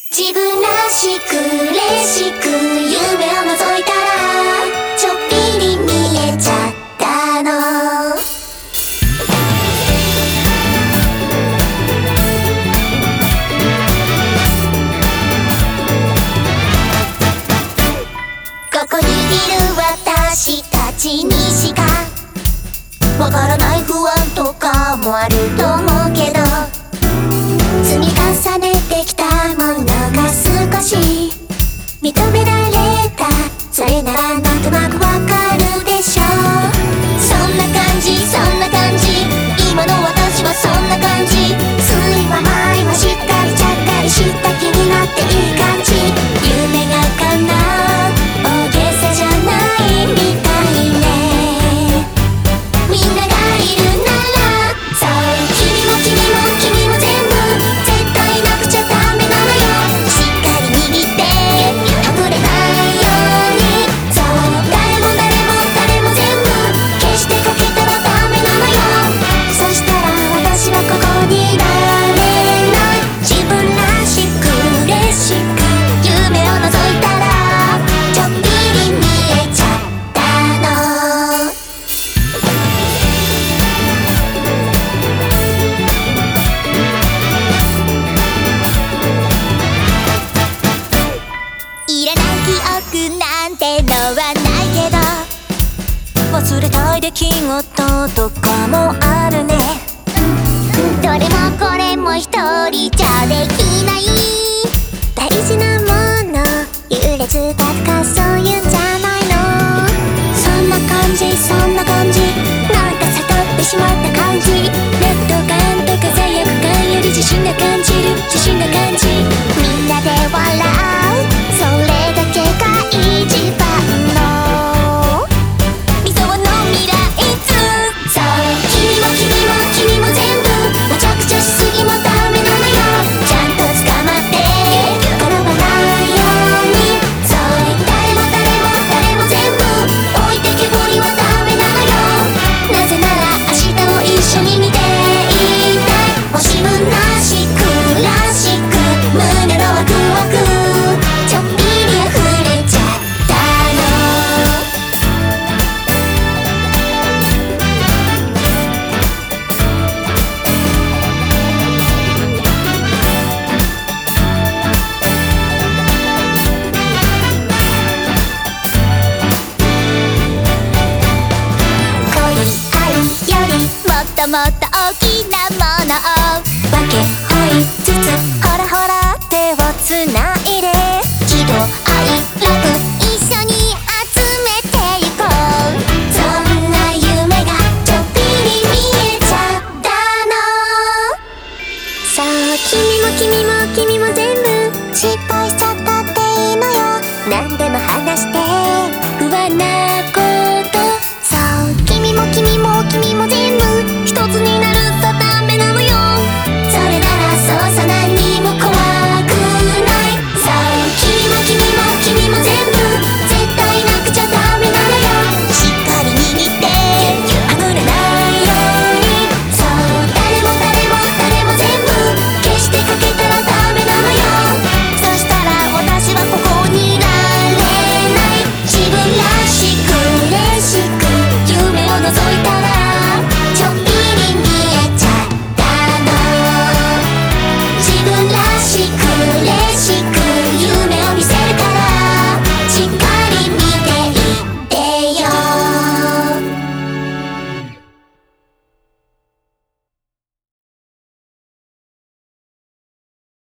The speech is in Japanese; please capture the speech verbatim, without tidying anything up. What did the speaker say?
自分らしく嬉しく夢を覗いたらちょっぴり見えちゃったの。ここにいる私たちにしかわからない不安とかもあると思うけど、積み重ねてきたものが少し認められた、それならなんとなくわかるでしょう。そんな感じそんな感じ、今の私はそんな感じ。酸いは甘いはしっかりちゃっかりした気になっていい感じ。夢が叶う大げさじゃないみたいね。みんながいるならそう、君も君も君も全部絶対なくちゃダメなのよ。しっかり握ってはぐれないように。そう、誰も誰も誰も全部決してかけたらダメなのよ。そしたら私はここにいられない。自分らしく嬉しく夢を覗いたらちょっぴり見えちゃったの。いらない記憶なんてのはないけど、忘れたい出来事とかもあるね。どれもこれも一人じゃできない。大事なもの優劣だとかそういうんじゃないの。そんな感じそんな感じ、なんか悟ってしまった感じ。劣等感と輝く感より自信が感じる自信が感じ。みんなで笑うそれだけが一番の理想の未来図。そう、君も君も君も全部むちゃくちゃしすぎもダメなのよ。ちゃんと捕まって転ばないように。そう、誰も誰も誰も全部置いてけぼりはダメなのよ。なぜなら明日を一緒に見ていたい。もう自分らしくらしく胸のワクワクちょっぴり溢れちゃったの。恋愛よりもっともっと大きなものを分け合いつつ、ほらほら手をつないで喜怒哀楽一緒に集めてゆこう。そんな夢がちょっぴり見えちゃったの。さあ君も君も